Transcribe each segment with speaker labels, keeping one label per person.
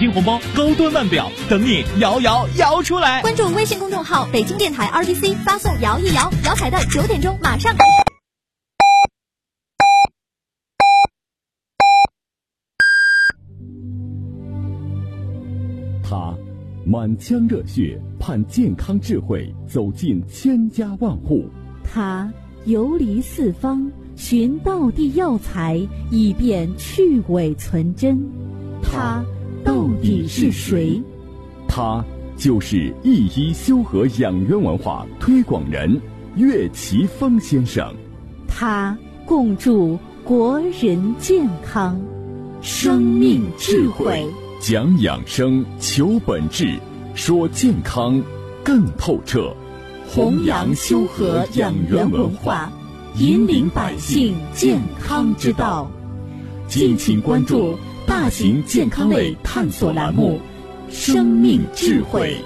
Speaker 1: 金红包高端腕表，等你摇摇摇出来。
Speaker 2: 关注微信公众号北京电台 RTC， 发送摇一摇，摇彩的9点钟马上。
Speaker 3: 他满腔热血盼健康智慧走进千家万户，
Speaker 4: 他游离四方寻道地药材，以便去伪存真。他到底是谁？
Speaker 3: 他就是一医修和养元文化推广人岳奇峰先生。
Speaker 4: 他共筑国人健康，生命智慧，
Speaker 3: 讲养生，求本质，说健康更透彻，
Speaker 4: 弘扬修和养元文化，引领百姓健康之道。
Speaker 3: 敬请关注大型健康类探索栏目《生命智慧》。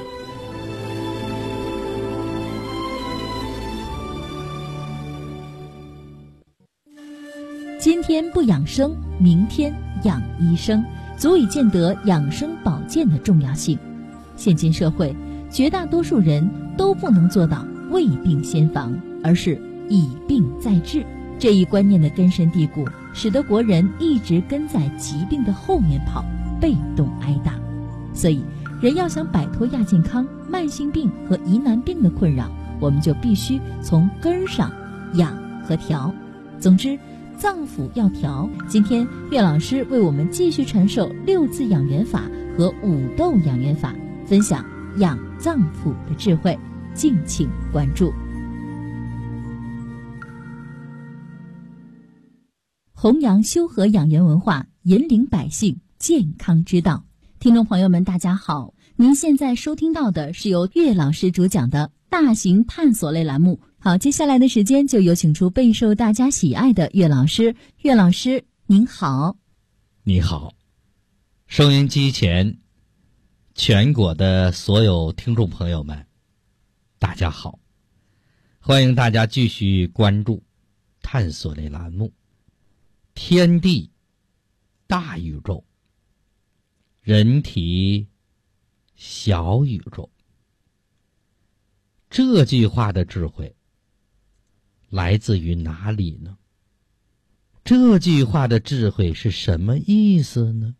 Speaker 5: 今天不养生，明天养医生，足以见得养生保健的重要性。现今社会，绝大多数人都不能做到未病先防，而是以病再治。这一观念的根深蒂固，使得国人一直跟在疾病的后面跑，被动挨打。所以，人要想摆脱亚健康、慢性病和疑难病的困扰，我们就必须从根上养和调。总之，脏腑要调。今天岳老师为我们继续传授6字养元法和5豆养元法，分享养脏腑的智慧，敬请关注。弘扬修和养元文化，引领百姓健康之道。听众朋友们大家好，您现在收听到的是由岳老师主讲的大型探索类栏目。好，接下来的时间就有请出备受大家喜爱的岳老师。岳老师您好。
Speaker 6: 你好，收音机前全国的所有听众朋友们大家好，欢迎大家继续关注探索类栏目天地大宇宙，人体小宇宙。这句话的智慧来自于哪里呢？这句话的智慧是什么意思呢？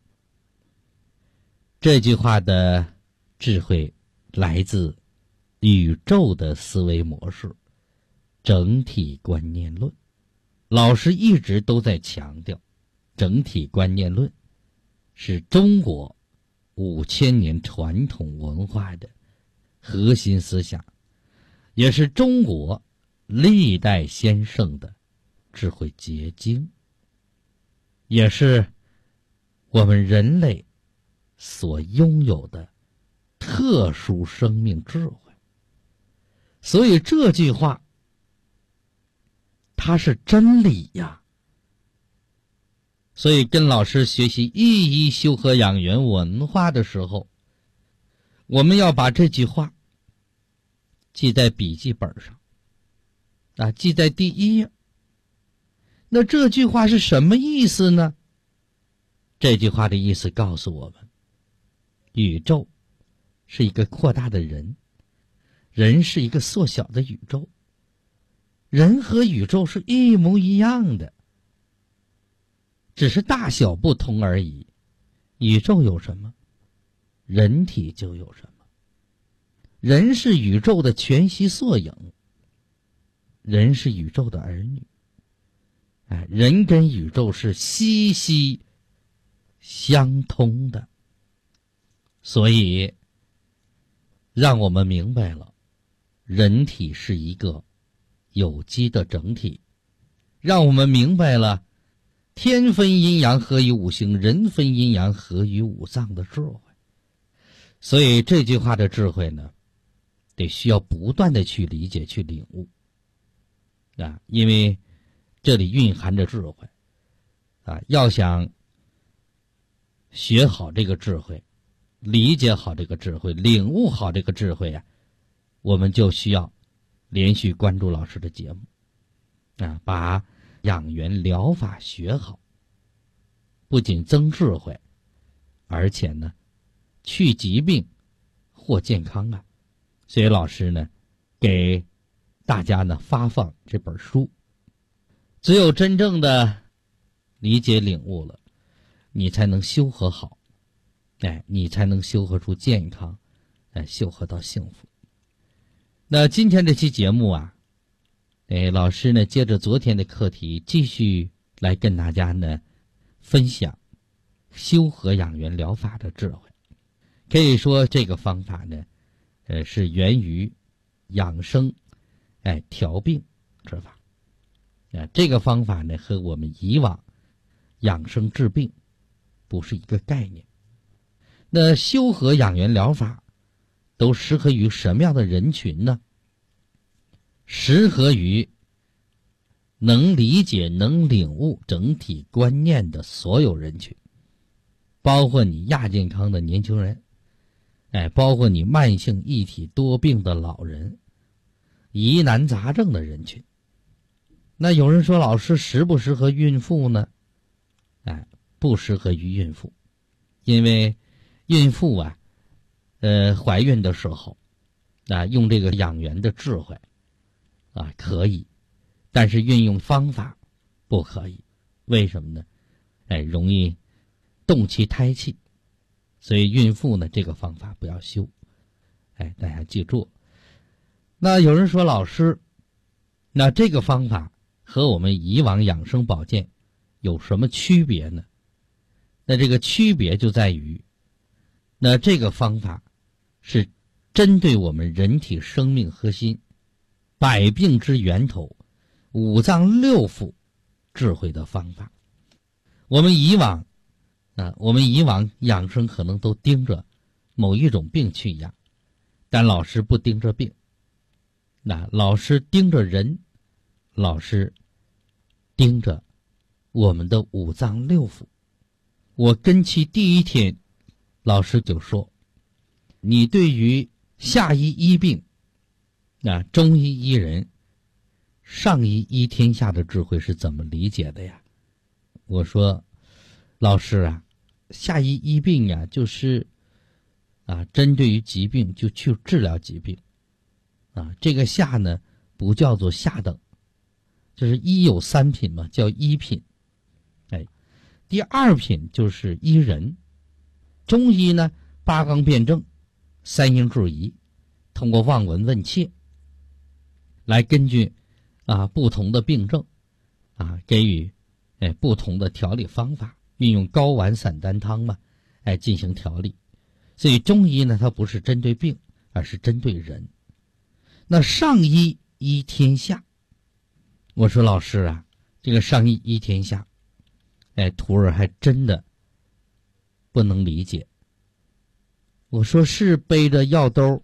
Speaker 6: 这句话的智慧来自宇宙的思维模式，整体观念论。老师一直都在强调，整体观念论是中国5000年传统文化的核心思想，也是中国历代先生的智慧结晶，也是我们人类所拥有的特殊生命智慧。所以这句话它是真理呀。所以跟老师学习一医修和养元文化的时候，我们要把这句话记在笔记本上记在第1页。那这句话是什么意思呢？这句话的意思告诉我们，宇宙是一个扩大的人，人是一个缩小的宇宙，人和宇宙是一模一样的，只是大小不同而已。宇宙有什么，人体就有什么。人是宇宙的全息缩影，人是宇宙的儿女，人跟宇宙是息息相通的。所以让我们明白了，人体是一个有机的整体，让我们明白了天分阴阳合于五行，人分阴阳合于五脏的智慧。所以这句话的智慧呢，得需要不断的去理解去领悟因为这里蕴含着智慧要想学好这个智慧，理解好这个智慧，领悟好这个智慧我们就需要连续关注老师的节目把养元疗法学好，不仅增智慧，而且呢去疾病，获健康啊。所以老师呢，给大家呢发放这本书。只有真正的理解领悟了，你才能修和好，你才能修和出健康，修和到幸福。那今天这期节目啊，老师呢接着昨天的课题，继续来跟大家呢分享修和养元疗法的智慧。可以说这个方法呢，是源于养生，调病之法。这个方法呢和我们以往养生治病不是一个概念。那修和养元疗法都适合于什么样的人群呢？适合于能理解、能领悟整体观念的所有人群，包括你亚健康的年轻人，包括你慢性一体多病的老人，疑难杂症的人群。那有人说，老师适不适合孕妇呢？不适合于孕妇，因为孕妇啊，怀孕的时候，用这个养元的智慧可以，但是运用方法不可以。为什么呢？容易动其胎气，所以孕妇呢这个方法不要修。大家记住。那有人说，老师，那这个方法和我们以往养生保健有什么区别呢？那这个区别就在于，那这个方法是针对我们人体生命核心、百病之源头、五脏六腑智慧的方法。我们以往养生可能都盯着某一种病去养，但老师不盯着病，老师盯着人，老师盯着我们的五脏六腑。我跟其第一天，老师就说，你对于下医医病，中医医人，上医医天下的智慧是怎么理解的呀？我说，老师啊，下医医病呀，就是针对于疾病就去治疗疾病，这个下呢不叫做下等，就是医有三品嘛，叫一品。第二品就是医人。中医呢，八纲辩证，三阴治宜，通过望闻问切来根据不同的病症给予不同的调理方法，运用睾丸散丹汤嘛进行调理。所以中医呢，它不是针对病，而是针对人。那上医医天下，我说老师啊，这个上医医天下，徒儿还真的不能理解。我说是背着药兜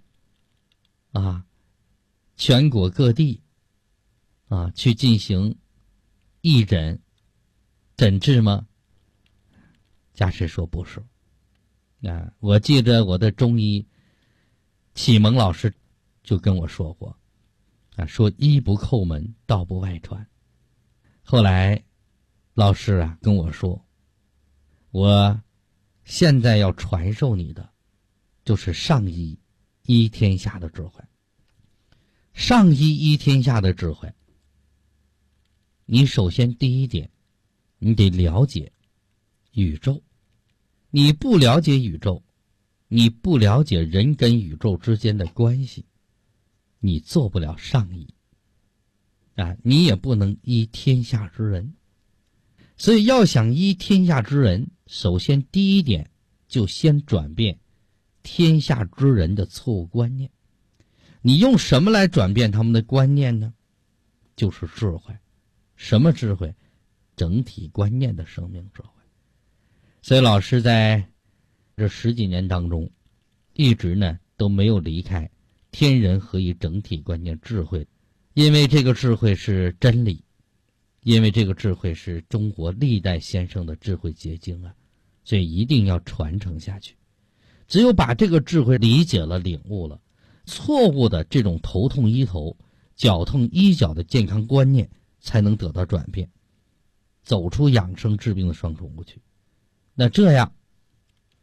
Speaker 6: 全国各地去进行义诊诊治吗？家师说不是。我记得我的中医启蒙老师就跟我说过，说医不叩门，道不外传。后来老师跟我说，我现在要传授你的就是上医医天下的智慧。上医医天下的智慧，你首先第一点，你得了解宇宙。你不了解宇宙，你不了解人跟宇宙之间的关系，你做不了上医你也不能医天下之人。所以要想医天下之人，首先第一点就先转变天下之人的错误观念。你用什么来转变他们的观念呢？就是智慧。什么智慧？整体观念的生命智慧。所以老师在这10几年当中，一直呢都没有离开天人合一整体观念智慧，因为这个智慧是真理，因为这个智慧是中国历代先生的智慧结晶所以一定要传承下去。只有把这个智慧理解了、领悟了，错误的这种头痛医头、脚痛医脚的健康观念才能得到转变，走出养生治病的双重误区。那这样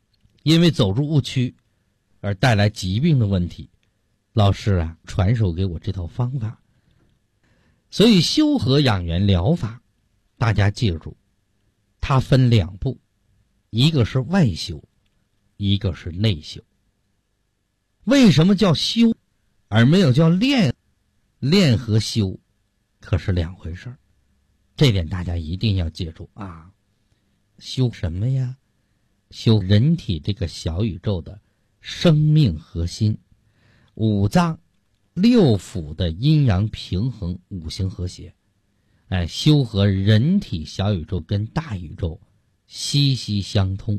Speaker 6: 因为走入误区而带来疾病的问题，老师啊传授给我这套方法。所以修和养元疗法，大家记住，它分两步，一个是外修，一个是内修。为什么叫修而没有叫练？练和修可是两回事儿，这点大家一定要记住啊。修什么呀？修人体这个小宇宙的生命核心，五脏六腑的阴阳平衡，五行和谐。修和人体小宇宙跟大宇宙息息相通。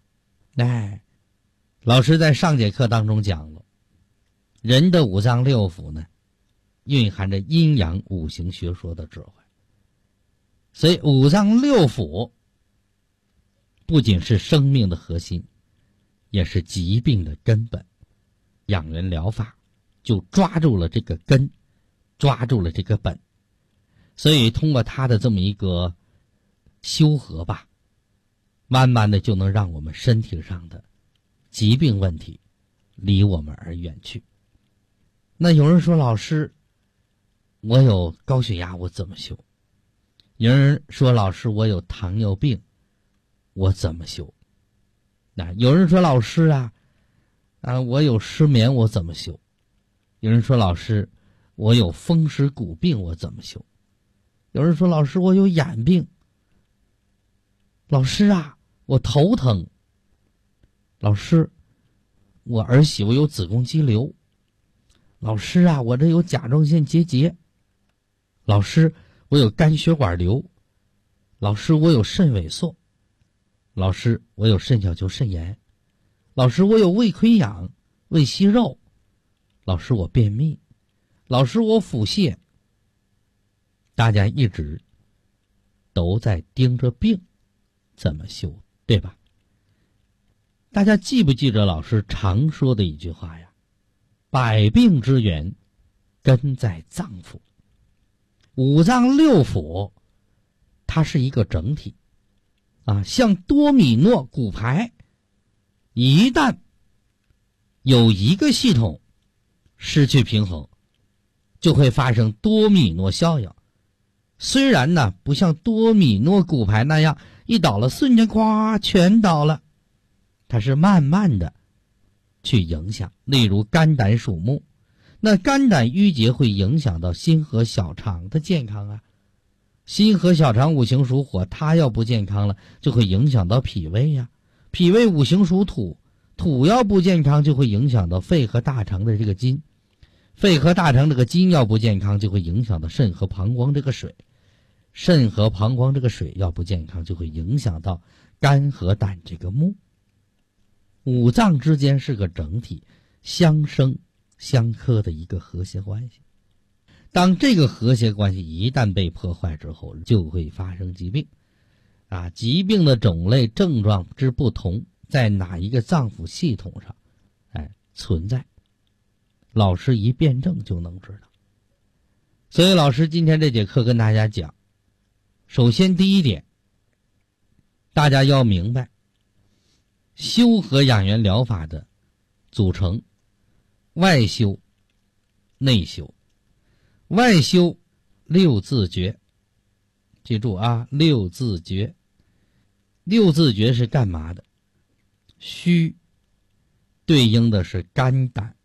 Speaker 6: 老师在上节课当中讲了，人的五脏六腑呢，蕴含着阴阳五行学说的智慧。所以五脏六腑不仅是生命的核心，也是疾病的根本。养元疗法就抓住了这个根，抓住了这个本。所以通过它的这么一个修和吧，慢慢的就能让我们身体上的疾病问题离我们而远去。那有人说，老师，我有高血压，我怎么修？有人说，老师，我有糖尿病，我怎么修？有人说，老师我有失眠，我怎么修？有人说，老师，我有风湿骨病，我怎么修？有人说，老师，我有眼病。老师我头疼。老师，我儿媳妇有子宫肌瘤。老师我这有甲状腺结节。老师，我有肝血管瘤。老师，我有肾萎缩。老师，我有肾小球肾炎。老师，我有胃溃疡、胃息肉。老师，我便秘。老师，我腹泻。大家一直都在盯着病怎么修，对吧？大家记不记着老师常说的一句话呀？百病之源根在脏腑。五脏六腑它是一个整体像多米诺骨牌，一旦有一个系统失去平衡，就会发生多米诺效应。虽然呢不像多米诺骨牌那样一倒了瞬间咵全倒了，它是慢慢的去影响。例如肝胆属木，那肝胆郁结会影响到心和小肠的健康心和小肠五行属火，它要不健康了就会影响到脾胃脾胃五行属土，土要不健康就会影响到肺和大肠的这个筋，肺和大肠这个筋要不健康就会影响到肾和膀胱这个水，肾和膀胱这个水要不健康就会影响到肝和胆这个木。五脏之间是个整体，相生相克的一个和谐关系。当这个和谐关系一旦被破坏之后，就会发生疾病疾病的种类症状之不同，在哪一个脏腑系统上存在，老师一辩证就能知道。所以老师今天这节课跟大家讲，首先第一点，大家要明白修和养元疗法的组成，外修内修。外修六字诀，记住六字诀。六字诀是干嘛的？虚对应的是肝胆。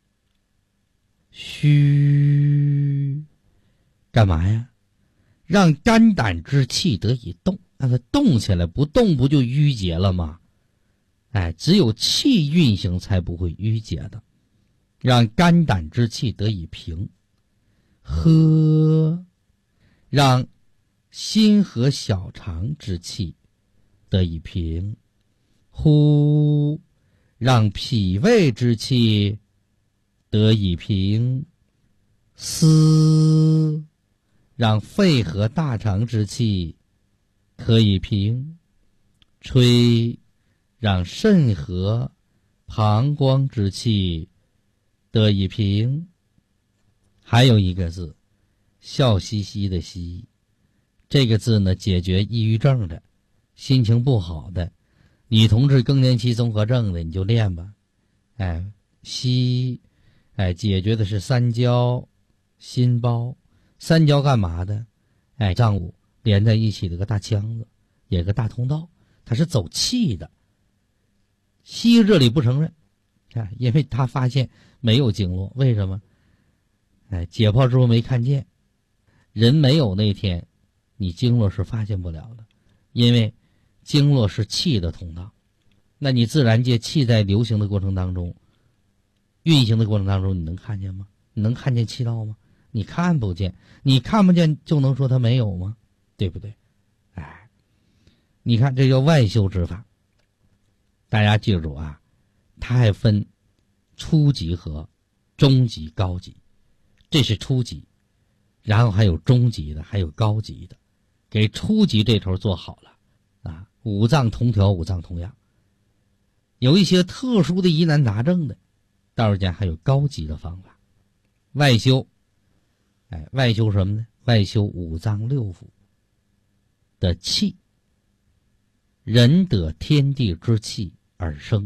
Speaker 6: 虚干嘛呀？让肝胆之气得以动，让它动起来，不动不就淤结了吗？只有气运行才不会淤结的。让肝胆之气得以平。喝，让心和小肠之气得以平。呼，让脾胃之气得以平。思，让肺和大肠之气可以平。吹，让肾和膀胱之气得以平。还有一个字，笑嘻嘻的嘻，这个字呢，解决抑郁症的，心情不好的， 女同志更年期综合症的你就练吧。西解决的是三焦、心包。三焦干嘛的？脏腑连在一起的个大腔子，也个大通道，它是走气的。西医这里不承认，因为他发现没有经络。为什么？解剖之后没看见，人没有那天，你经络是发现不了的，因为经络是气的通道。那你自然界气在流行的过程当中，运行的过程当中，你能看见吗？你能看见气道吗？你看不见，你看不见就能说它没有吗？对不对？你看这叫外修之法。大家记住啊，它还分初级和中级、高级，这是初级，然后还有中级的，还有高级的。给初级这头做好了五脏同调，五脏同养。有一些特殊的疑难杂症的，道士家还有高级的方法。外修，外修什么呢？外修五脏六腑的气。人得天地之气而生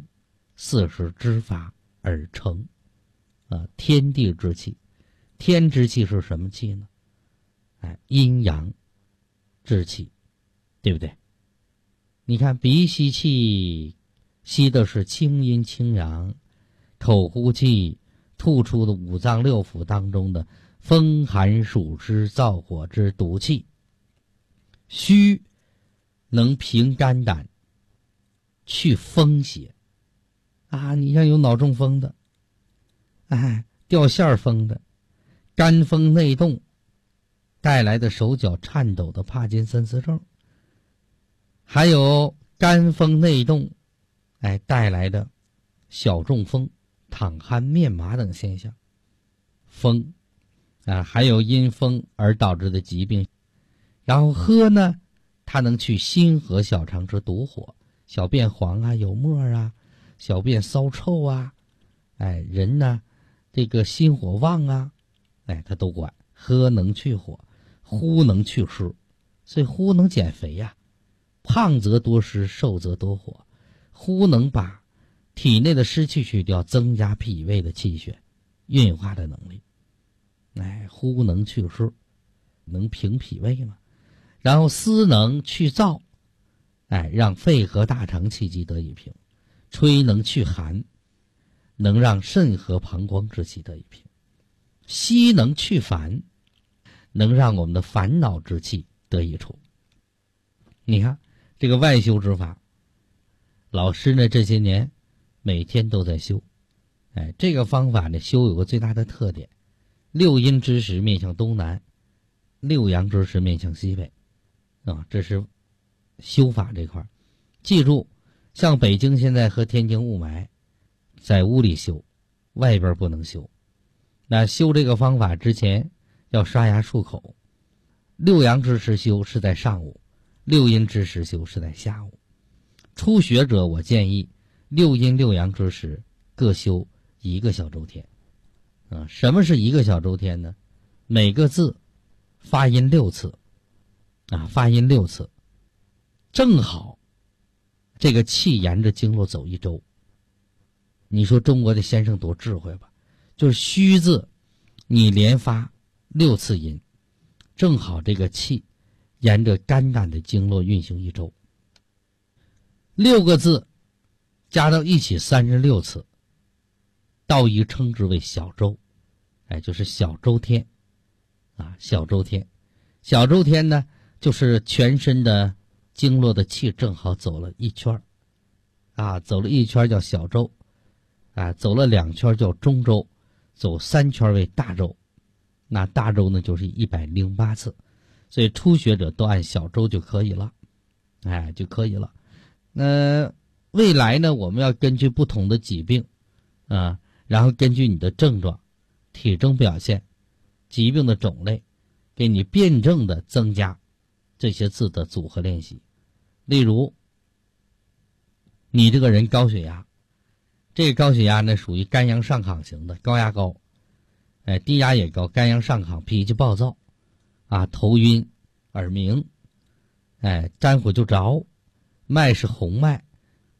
Speaker 6: ，40之法而成。天地之气，天之气是什么气呢？阴阳之气，对不对？你看鼻吸气，吸的是清阴清阳；口呼气，吐出的五脏六腑当中的风寒暑湿燥火之毒气。虚能平肝胆，去风邪你像有脑中风的，掉线风的，肝风内动带来的手脚颤抖的帕金森氏症，还有肝风内动带来的小中风、淌汗、面麻等现象。风还有因风而导致的疾病。然后喝呢，它能去心和小肠之毒火，小便黄有沫小便骚臭人呢这个心火旺它都管。喝能去火，呼能去湿，所以呼能减肥胖则多湿，瘦则多火。呼能把体内的湿气去掉，增加脾胃的气血运化的能力。呼能去湿，能平脾胃嘛。然后思能去燥，让肺和大肠气机得以平。吹能去寒，能让肾和膀胱之气得以平。吸能去烦，能让我们的烦恼之气得以除。你看这个外修之法，老师呢这些年每天都在修。这个方法呢修有个最大的特点，六阴之时面向东南，六阳之时面向西北这是修法这块。记住，像北京现在和天津雾霾，在屋里修，外边不能修。那修这个方法之前要刷牙漱口。六阳之时修是在上午，六阴之时修是在下午。初学者我建议六阴六阳之时各修1个小周天。什么是1个小周天呢？每个字发音6次发音6次，正好这个气沿着经络走1周。你说中国的先生多智慧吧，就是虚字你连发6次音，正好这个气沿着肝胆的经络运行1周。6个字加到一起36次，道医称之为小周，就是小周天小周天。小周天呢，就是全身的经络的气正好走了1圈走了1圈叫小周走了2圈叫中周，走3圈为大周。那大周呢就是108次，所以初学者都按小周就可以了就可以了。未来呢，我们要根据不同的疾病然后根据你的症状、体征表现、疾病的种类，给你辩证的增加这些字的组合练习。例如你这个人高血压，这个高血压呢属于肝阳上亢型的，高压高低压也高，肝阳上亢，脾气暴躁头晕耳鸣沾火就着，脉是红脉，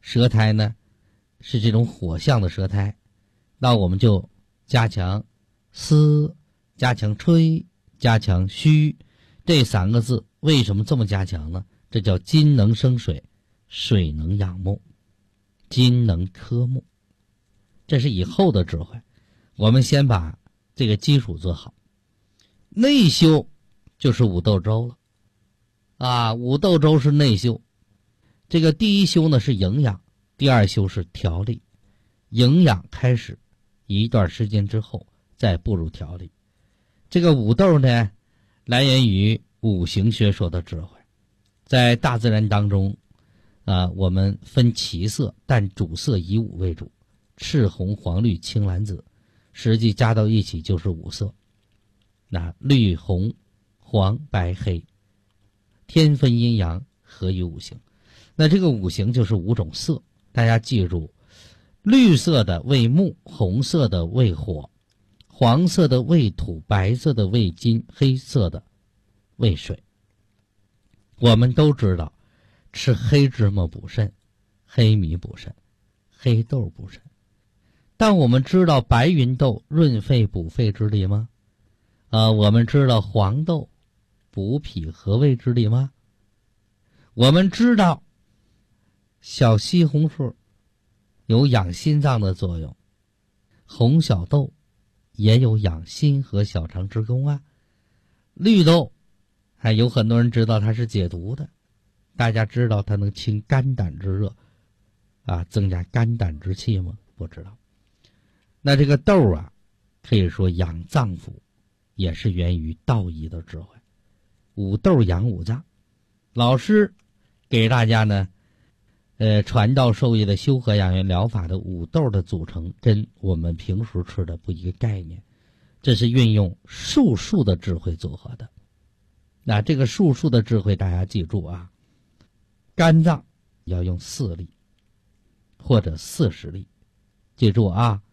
Speaker 6: 舌苔呢是这种火象的舌苔，那我们就加强嘶，加强吹，加强嘘，这3个字为什么这么加强呢？这叫金能生水，水能养木，金能克木，这是以后的智慧。我们先把这个基础做好。内修就是五斗周了啊，五斗周是内修。这个第一修呢是营养，第二修是调理。营养开始一段时间之后再步入调理。这个五斗呢来源于五行学说的智慧。在大自然当中我们分七色，但主色以五为主，赤红黄绿青蓝紫，实际加到一起就是五色。那绿红黄白黑，天分阴阳，合于五行。那这个五行就是5种色，大家记住，绿色的为木，红色的为火，黄色的为土，白色的为金，黑色的为水。我们都知道吃黑芝麻补肾，黑米补肾，黑豆补肾，但我们知道白芸豆润肺补肺之力吗？我们知道黄豆补脾和胃之力吗？我们知道小西红柿有养心脏的作用，红小豆也有养心和小肠之功啊。绿豆还有很多人知道它是解毒的，大家知道它能清肝胆之热增加肝胆之气吗？不知道。那这个豆可以说养脏腑，也是源于道义的智慧。五豆养五脏，老师给大家呢传道授业的修和养元疗法的五豆的组成跟我们平时吃的不一个概念，这是运用术数的智慧组合的。那这个术数的智慧大家记住肝脏要用4粒或者40粒，记住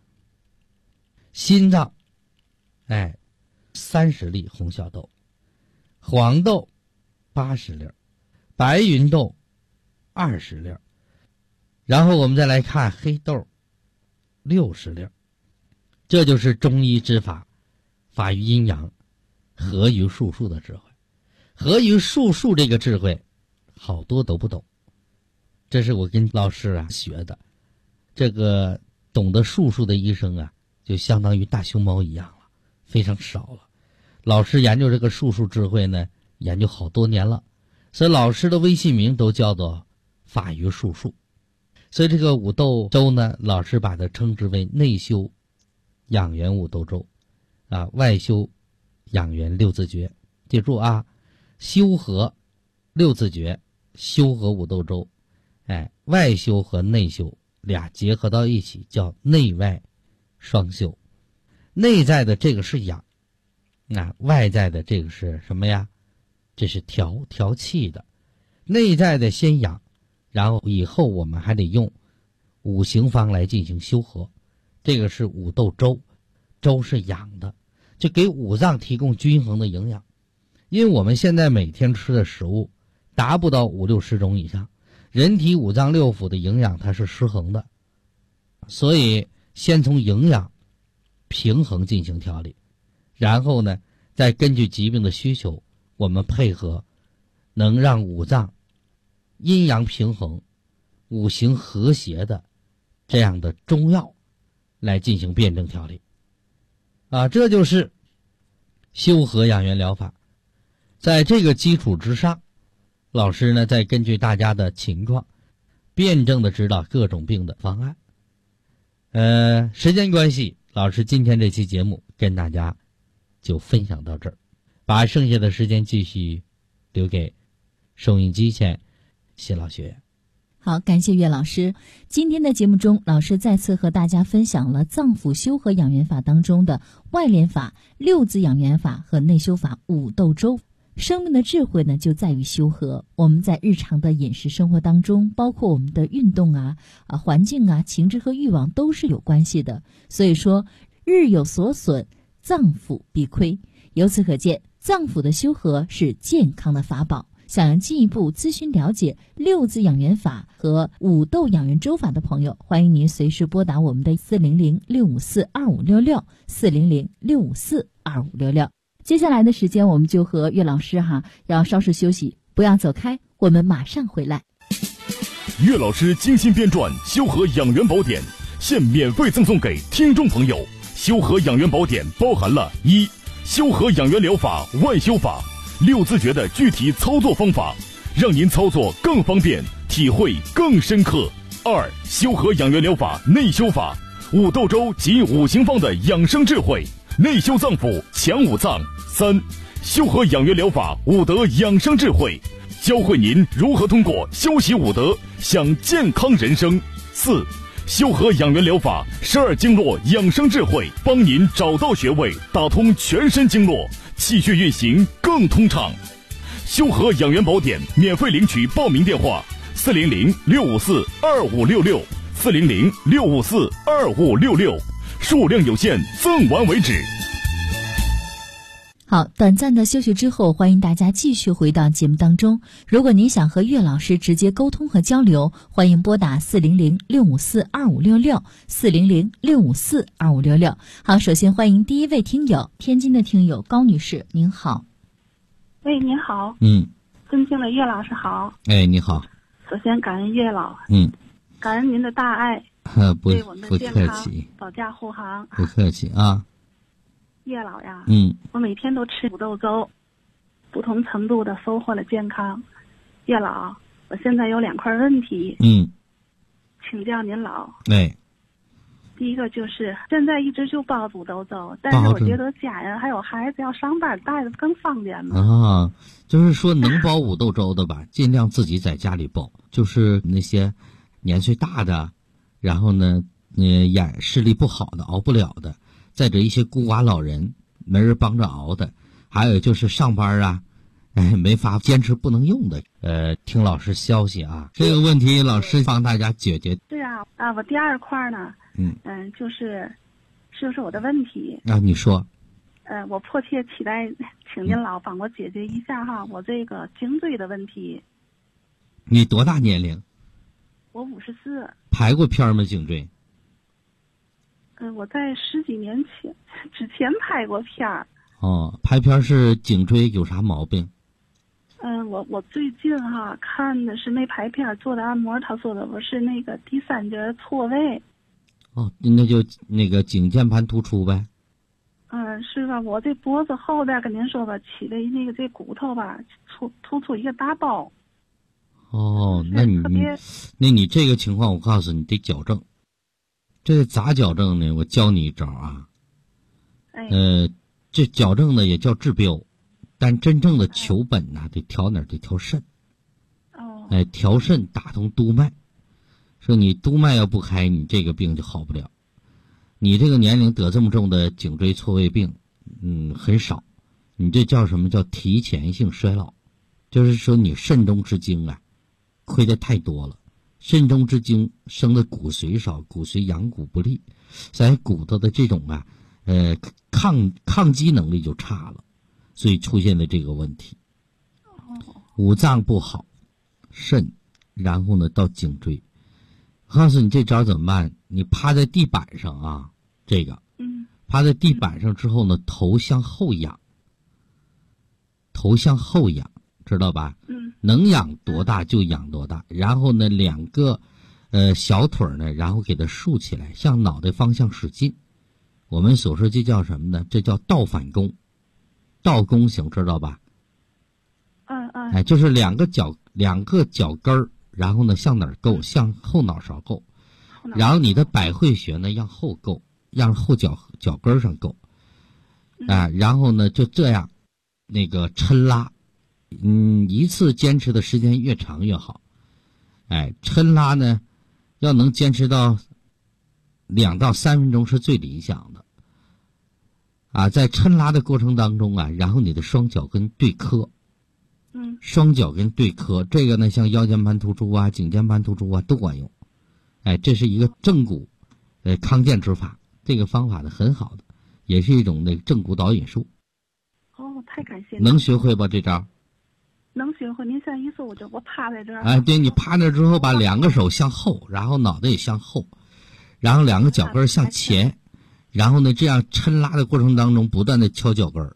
Speaker 6: 心脏30粒红小豆，黄豆80粒，白芸豆20粒，然后我们再来看黑豆60粒。这就是中医之法，法于阴阳，合于术数的智慧。合于术数这个智慧好多都不懂，这是我跟老师学的。这个懂得术数的医生就相当于大熊猫一样了，非常少了。老师研究这个术数智慧呢，研究好多年了，所以老师的微信名都叫做法于术数。所以这个五斗周呢，老师把它称之为内修养元五斗周外修养元六字诀。记住修和六字诀，修和五斗周，外修和内修俩结合到一起叫内外双修。内在的这个是养，外在的这个是什么呀？这是调气的。内在的先养，然后以后我们还得用五行方来进行修和。这个是五斗周，周是养的，就给五脏提供均衡的营养。因为我们现在每天吃的食物达不到5、60种以上，人体五脏六腑的营养它是失衡的，所以先从营养平衡进行调理，然后呢再根据疾病的需求，我们配合能让五脏阴阳平衡、五行和谐的这样的中药来进行辩证调理这就是修和养元疗法。在这个基础之上，老师呢再根据大家的情况辩证的指导各种病的方案。时间关系，老师今天这期节目跟大家就分享到这儿，把剩下的时间继续留给收音机前新老学员。
Speaker 5: 好，感谢岳老师。今天的节目中，老师再次和大家分享了脏腑修和养元法当中的外练法、六字养元法和内修法五斗周。生命的智慧呢，就在于修和。我们在日常的饮食生活当中，包括我们的运动环境情志和欲望都是有关系的。所以说，日有所损，脏腑必亏。由此可见，脏腑的修和是健康的法宝。 想要进一步咨询了解六字养元法和五豆养元粥法的朋友，欢迎您随时拨打我们的400-654-2566 400-654-2566。接下来的时间，我们就和岳老师要稍事休息，不要走开，我们马上回来。
Speaker 3: 岳老师精心编撰修和养元宝典，现免费赠送给听众朋友。修和养元宝典包含了1修和养元疗法外修法，6字诀的具体操作方法，让您操作更方便，体会更深刻。2修和养元疗法内修法，5豆粥及5行方的养生智慧，内修脏腑，强5脏。3修和养元疗法5德养生智慧，教会您如何通过修习5德享健康人生。4修和养元疗法12经络养生智慧，帮您找到穴位，打通全身经络，气血运行更通畅。修和养元宝典免费领取报名电话400-654-2566 400-654-2566，数量有限，赠完为止。
Speaker 5: 好，短暂的休息之后，欢迎大家继续回到节目当中。如果您想和岳老师直接沟通和交流，欢迎拨打400-654-2566 400-654-2566。好，首先欢迎第一位听友，天津的听友高女士，您好。
Speaker 7: 喂，您好。尊敬的岳老师好。
Speaker 6: 哎，你好。
Speaker 7: 首先感恩岳老。感恩您的大爱，对我们的健康保驾护航。
Speaker 6: 不客气啊。
Speaker 7: 岳老呀，我每天都吃5豆粥，不同程度的收获了健康。岳老，我现在有2块问题，请教您老。第一个就是现在一直就煲5豆粥，但是我觉得家人还有孩子要上班带的更方便嘛。
Speaker 6: 就是说能煲5豆粥的吧，尽量自己在家里煲。就是那些年岁大的，然后呢，眼视力不好的，熬不了的。再者一些孤寡老人没人帮着熬的，还有就是上班没法坚持不能用的。听老师消息啊，这个问题老师帮大家解决。
Speaker 7: 对啊，我第2块呢，就是我的问题
Speaker 6: 啊，你说。
Speaker 7: 我迫切期待请您老帮我解决一下我这个颈椎的问题。
Speaker 6: 你多大年龄？
Speaker 7: 我54。
Speaker 6: 排过片吗？颈椎？
Speaker 7: 我在10几年之前拍过片儿。
Speaker 6: 拍片是颈椎有啥毛病？
Speaker 7: 我最近看的是那拍片做的按摩，他说的我是那个第3节错位。
Speaker 6: 那就那个颈键盘突出呗。
Speaker 7: 是吧？我这脖子后边跟您说吧，起的那个这骨头吧，突出一个大包。
Speaker 6: 那你这个情况，我告诉你得矫正。这个咋矫正呢？我教你一招啊。这矫正呢也叫治标，但真正的求本得调哪儿？得调肾。调肾打通督脉。说你督脉要不开，你这个病就好不了。你这个年龄得这么重的颈椎错位病，很少。你这叫什么？叫提前性衰老。就是说你肾中之精亏得太多了。肾中之精生的骨髓少，骨髓养骨不利，在骨头的这种抗击能力就差了，所以出现了这个问题。5脏不好，肾，然后呢到颈椎。我告诉你这招怎么办？你趴在地板上趴在地板上之后呢，头向后仰，知道吧？能仰多大就仰多大，然后呢2个小腿呢，然后给它竖起来，向脑袋方向使劲。我们所说这叫什么呢？这叫倒反弓，倒弓形，知道吧？就是两个脚跟儿，然后呢向哪儿够？向后脑勺够，然后你的百会穴呢让后够，让后脚跟上够，然后呢就这样那个抻拉。一次坚持的时间越长越好。抻拉呢，要能坚持到2到3分钟是最理想的。在抻拉的过程当中然后你的双脚跟对磕。双脚跟对磕，这个呢像腰间盘突出颈键盘突出都管用。这是一个正骨康健之法，这个方法呢很好的，也是一种那个正骨导引术。
Speaker 7: 太感谢。
Speaker 6: 能学会吧这招？
Speaker 7: 能学会。您现在一说，我趴在这儿。
Speaker 6: 哎，对，你趴那之后，把2个手向后，然后脑袋也向后，然后2个脚跟向前，然后呢，这样抻拉的过程当中，不断的敲脚跟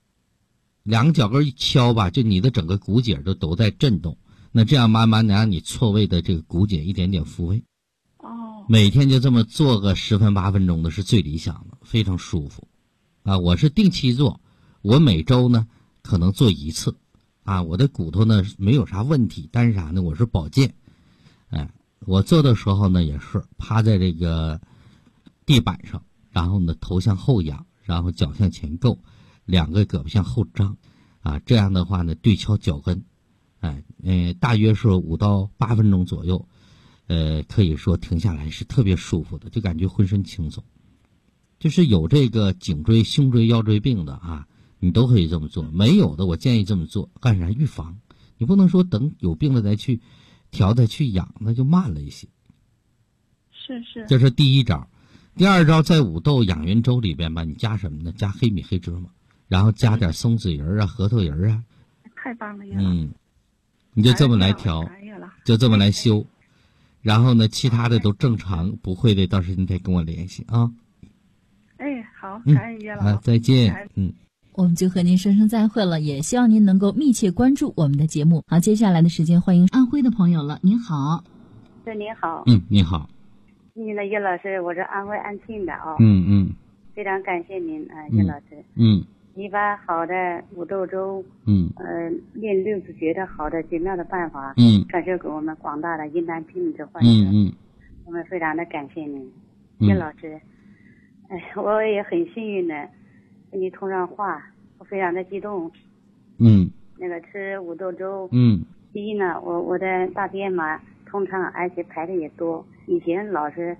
Speaker 6: ，2个脚跟一敲吧，就你的整个骨节都在震动。那这样慢慢的让你错位的这个骨节一点点复位。每天就这么做个10分8分钟的是最理想的，非常舒服。啊，我是定期做，我每周呢可能做1次。啊，我的骨头呢没有啥问题，但是啥呢？我是保健。我做的时候呢也是趴在这个地板上，然后呢头向后仰，然后脚向前够，2个胳膊向后张。啊，这样的话呢对敲脚跟。大约是5到8分钟左右。可以说停下来是特别舒服的，就感觉浑身轻松。就是有这个颈椎、胸椎、腰椎病的啊，你都可以这么做。没有的，我建议这么做，干啥？预防。你不能说等有病了再去调再去养，那就慢了一些。
Speaker 7: 是。
Speaker 6: 这是第一招。第二招，在五豆养元粥里边吧，你加什么呢？加黑米、黑芝麻，然后加点松子仁啊、核桃仁啊。
Speaker 7: 太棒了呀！
Speaker 6: 你就这么来调，就这么来修。然后呢，其他的都正常，不会的，到时你得跟我联系啊。
Speaker 7: 好，感恩岳老师。
Speaker 6: 再见。
Speaker 5: 我们就和您说声再会了，也希望您能够密切关注我们的节目。好，接下来的时间欢迎安徽的朋友了。您好。
Speaker 8: 您好。
Speaker 6: 你好。
Speaker 8: 那个岳老师，我是安徽安庆的啊。非常感谢您啊，岳老师。你把好的五豆粥，练六字诀的好的绝妙的办法，传授给我们广大的疑难病者患者，我们非常的感谢您，岳老师。我也很幸运的跟你通上话，我非常的激动。那个吃五豆粥，第一呢，我的大便嘛通畅，而且排的也多，以前老是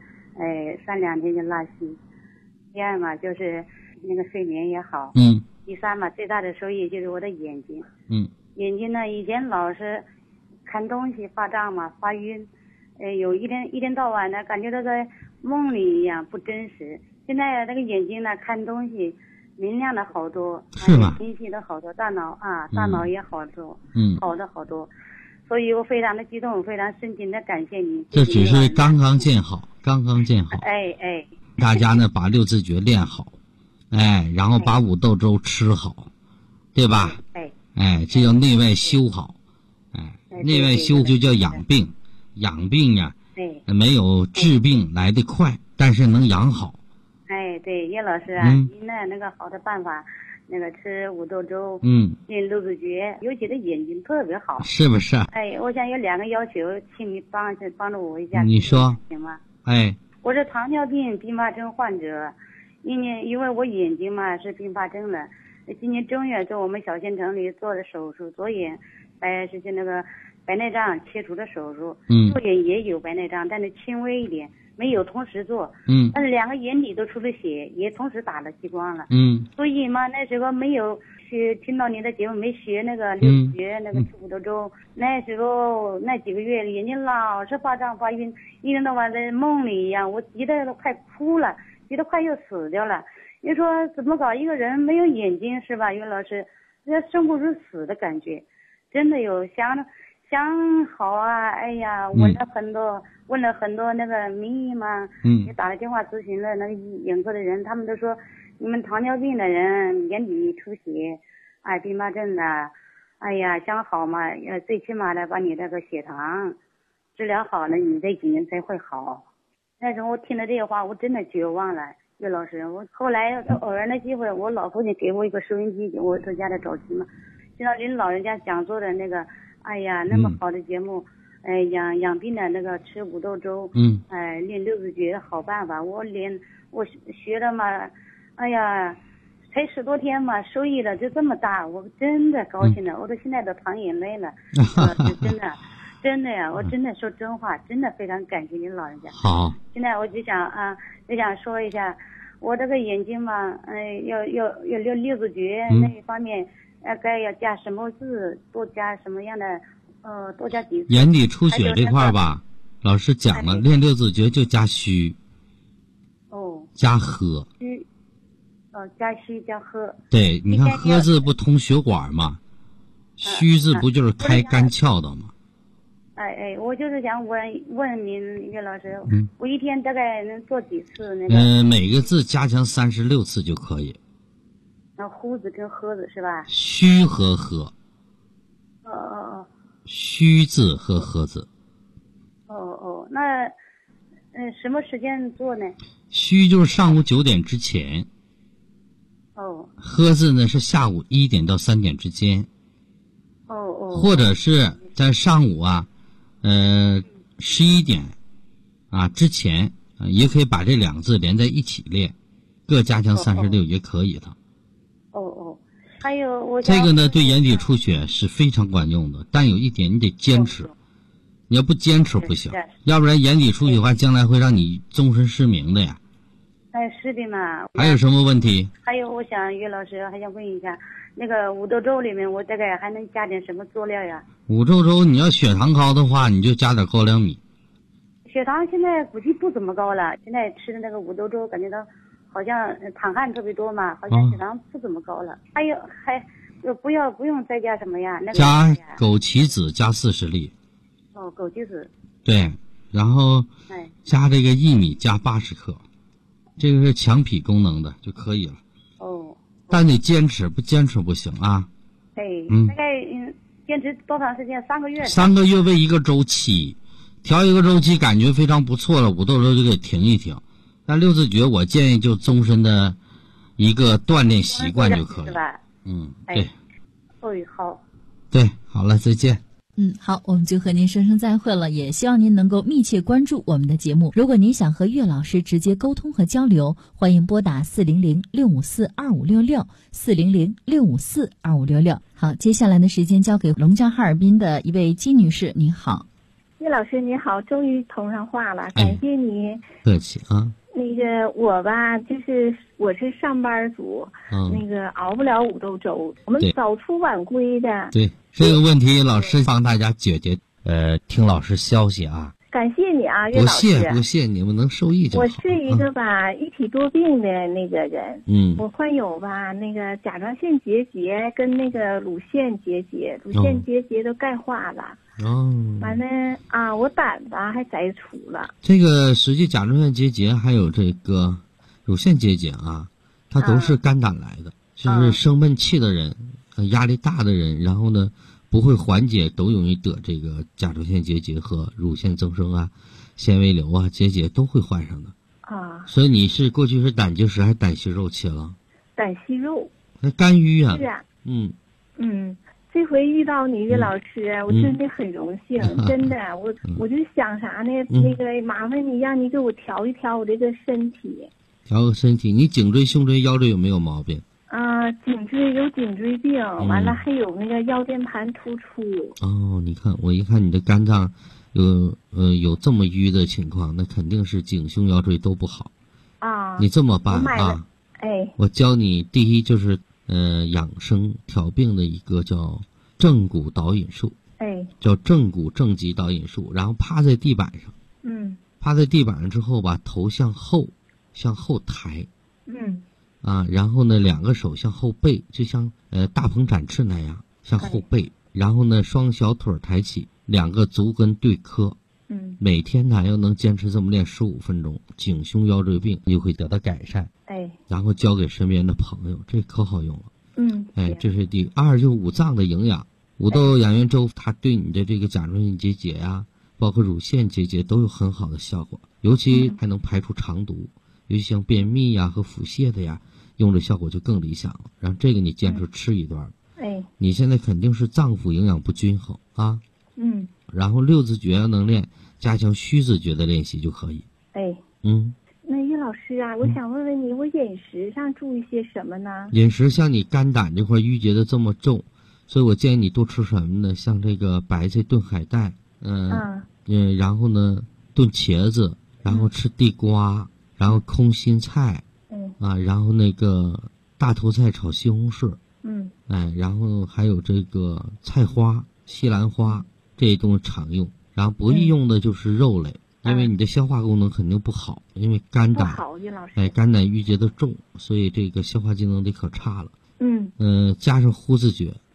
Speaker 8: 3、2天就拉稀。第二嘛就是那个睡眠也好。第三嘛，最大的收益就是我的眼睛。眼睛呢，以前老是看东西发胀嘛，发晕，有一天到晚的感觉到在梦里一样不真实。现在那个眼睛呢，看东西明亮的好多，
Speaker 6: 是吗？
Speaker 8: 清晰的好多，大脑也好多，好的好多。所以我非常的激动，非常深情的感谢您。
Speaker 6: 这只是刚刚建好。大家呢把六字诀练好。然后把五豆粥吃好，对吧？这叫内外修好。内外修就叫养病，养病呀，没有治病来得快，但是能养好。
Speaker 8: 对，叶老师啊，您的那个好的办法，那个吃五豆粥，练六字诀，尤其的眼睛特别好，
Speaker 6: 是不是？
Speaker 8: 我想有2个要求，请你帮助我一下，
Speaker 6: 你说
Speaker 8: 行吗？
Speaker 6: 我
Speaker 8: 是糖尿病并发症患者。因为我眼睛嘛是并发症了，今年正月在我们小县城里做的手术，左眼是那个白内障切除的手术，右眼也有白内障，但是轻微一点，没有同时做，但是2个眼底都出了血，也同时打了激光了，所以嘛那时候没有听到您的节目，没学那个六字诀那个吃五豆粥，那时候那几个月眼睛老是发胀发晕，一天到晚在梦里一样，我急得都快哭了。觉得快要死掉了，你说怎么搞？一个人没有眼睛是吧？岳老师，这生不如死的感觉，真的有想好啊！问了很多那个名医嘛，也打了电话咨询了那个眼科的人，他们都说你们糖尿病的人眼底出血，并发症的，想好嘛，最起码的把你那个血糖治疗好了，你的眼睛才会好。那时候我听了这些话，我真的绝望了，岳老师。我后来偶然的机会，我老父亲给我一个收音机，我在家里找寻嘛，听到您老人家讲座的那个，那么好的节目，养病的那个吃五豆粥，练六字诀的好办法，我学了嘛，才10多天嘛，收益了就这么大，我真的高兴了，我都现在都淌眼泪了，真的呀，我真的说真话，真的非常感谢您老人家。
Speaker 6: 好，
Speaker 8: 现在我就想说一下，我这个眼睛嘛，要六字诀那一方面，该要加什么字，多加什么样的，多加几字。
Speaker 6: 眼底出血这块吧，老师讲了，练六字诀就加虚，加呵，
Speaker 8: 加虚加呵。
Speaker 6: 对，你看呵字不通血管嘛。 虚字不就是开干窍的吗？
Speaker 8: 我就是想问您岳老师，我一天大概能做几次那
Speaker 6: 个？每个字加强36次就可以。
Speaker 8: 那呼字跟喝字是吧？
Speaker 6: 虚和喝。虚字和喝字。
Speaker 8: 那什么时间做呢？
Speaker 6: 虚就是上午9点之前。喝字呢是下午1点到3点之间。或者是在上午11点之前也可以把这2个字连在一起练，各加强36也可以的。
Speaker 8: 还有
Speaker 6: 这个呢对眼底出血是非常管用的，但有一点你得坚持，你要不坚持不行，要不然眼底出血的话将来会让你终身失明的呀。
Speaker 8: 是的嘛。
Speaker 6: 还有什么问题？
Speaker 8: 还有我想岳老师还想问一下，那个五豆粥里面我大概还能加点什么佐料呀？
Speaker 6: 五豆粥你要血糖高的话，你就加点高粱米。
Speaker 8: 血糖现在估计不怎么高了，现在吃的那个五豆粥感觉到好像淌汗特别多嘛，好像血糖不怎么高了。还不用再加什么呀？那个
Speaker 6: 加枸杞子加40粒。
Speaker 8: 枸杞子。对，
Speaker 6: 然后加这个薏米加80克，这个是强脾功能的就可以了。但得坚持，不坚持不行啊。
Speaker 8: 大概坚持多长时间？3个月。
Speaker 6: 3个月为一个周期，调一个周期感觉非常不错了，五豆粥就给停一停。但六字诀我建议就终身的一个锻炼习惯就可以。
Speaker 8: 是吧？
Speaker 6: 对。
Speaker 8: 好。
Speaker 6: 对，好了，再见。
Speaker 5: 好，我们就和您说声再会了，也希望您能够密切关注我们的节目。如果您想和岳老师直接沟通和交流，欢迎拨打400-654-2566，400-654-2566。好，接下来的时间交给龙江哈尔滨的一位金女士，您好。
Speaker 9: 岳老师你好，终于通上话了，感谢你。
Speaker 6: 客气啊。
Speaker 9: 那个我吧，就是我是上班族，那个熬不了五豆粥，我们早出晚归的。
Speaker 6: 对，这个问题老师帮大家解决。听老师消息啊。
Speaker 9: 感谢你啊，岳老师。
Speaker 6: 不谢，你们能受益就好。
Speaker 9: 我是一个一体多病的那个人。我患有那个甲状腺结节跟那个乳腺结节，乳腺结节都钙化了。完了我胆子还摘除了。
Speaker 6: 这个实际甲状腺结节还有这个乳腺结节它都是肝胆来的，就是生闷气的人、压力大的人，然后呢不会缓解，都容易得这个甲状腺结节和乳腺增生纤维瘤结节都会患上的。所以你是过去是胆结石还是胆息肉切了？
Speaker 9: 胆息肉。
Speaker 6: 那肝郁啊。
Speaker 9: 是啊。这回遇到你岳老师，我真的很荣幸，真的，我就想啥呢？那个麻烦你让你给我调一调我这个身体。
Speaker 6: 调个身体，你颈椎、胸椎、腰椎有没有毛病？
Speaker 9: 颈椎有颈椎病，完了还有那个腰间盘突出。
Speaker 6: 你看，我一看你的肝脏有这么淤的情况，那肯定是颈胸腰椎都不好。你这么办我教你，第一就是养生调病的一个叫正骨导引术。叫正骨正脊导引术，然后趴在地板上。趴在地板上之后把头向后抬。然后呢2个手向后背，就像大鹏展翅那样向后背，然后呢双小腿抬起，2个足跟对磕。每天要能坚持这么练15分钟，颈胸腰椎病就会得到改善。然后交给身边的朋友，这可好用了。这是第二，就是五脏的营养。五豆养元粥它对你的这个甲状腺结节包括乳腺结节都有很好的效果，尤其还能排除肠毒，尤其像便秘和腹泻的用的效果就更理想了。然后这个你坚持吃一段。你现在肯定是脏腑营养不均衡然后六字诀能练，加强虚字诀的练习就可以。
Speaker 9: 那岳老师我想问问你，我饮食上注意些什么呢？
Speaker 6: 饮食像你肝胆这块淤结的这么重，所以我建议你多吃什么呢？像这个白菜炖海带，然后呢炖茄子，然后吃地瓜，然后空心菜，然后那个大头菜炒西红柿，然后还有这个菜花、西兰花，这些东西常用。然后不宜用的就是肉类，因为你的消化功能肯定不好，因为肝胆肝胆郁结的重，所以这个消化机能得可差了。加上呼字诀，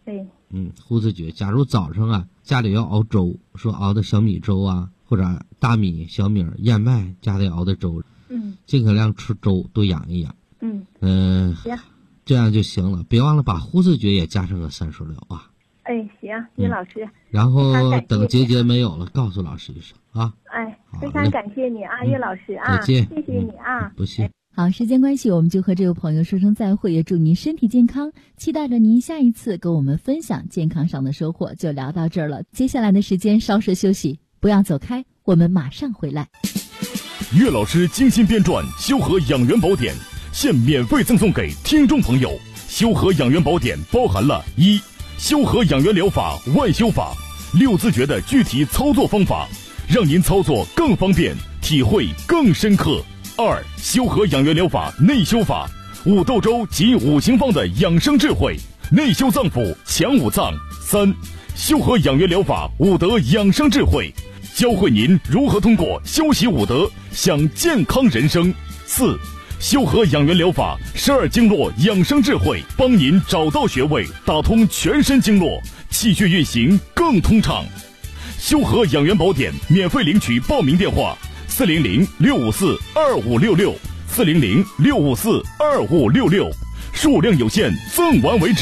Speaker 6: 胡子蕨，假如早上啊家里要熬粥，说熬的小米粥啊，或者大米、小米、燕麦家里熬的粥，尽可量吃粥，多养一养。这样就行了，别忘了把胡子蕨也加上个30六啊。
Speaker 9: 哎，行，于老师。
Speaker 6: 然后等结节没有了，告诉老师一声啊。
Speaker 9: 哎，非常感谢你啊，于老师啊，
Speaker 6: 再见，
Speaker 9: 谢谢你啊，
Speaker 6: 不谢。
Speaker 5: 好，时间关系，我们就和这位朋友说声再会，也祝您身体健康，期待着您下一次跟我们分享健康上的收获。就聊到这儿了，接下来的时间稍事休息，不要走开，我们马上回来。
Speaker 3: 岳老师精心编撰修和养元宝典，现免费赠送给听众朋友。修和养元宝典包含了1修和养元疗法外修法，6字诀的具体操作方法，让您操作更方便，体会更深刻。2修和养元疗法内修法，5豆粥及5行方的养生智慧，内修脏腑，强5脏。3修和养元疗法5德养生智慧，教会您如何通过修习5德享健康人生。4修和养元疗法12经络养生智慧，帮您找到穴位，打通全身经络，气血运行更通畅。修和养元宝典免费领取报名电话400-654-2566 400-654-2566，数量有限，赠完为止。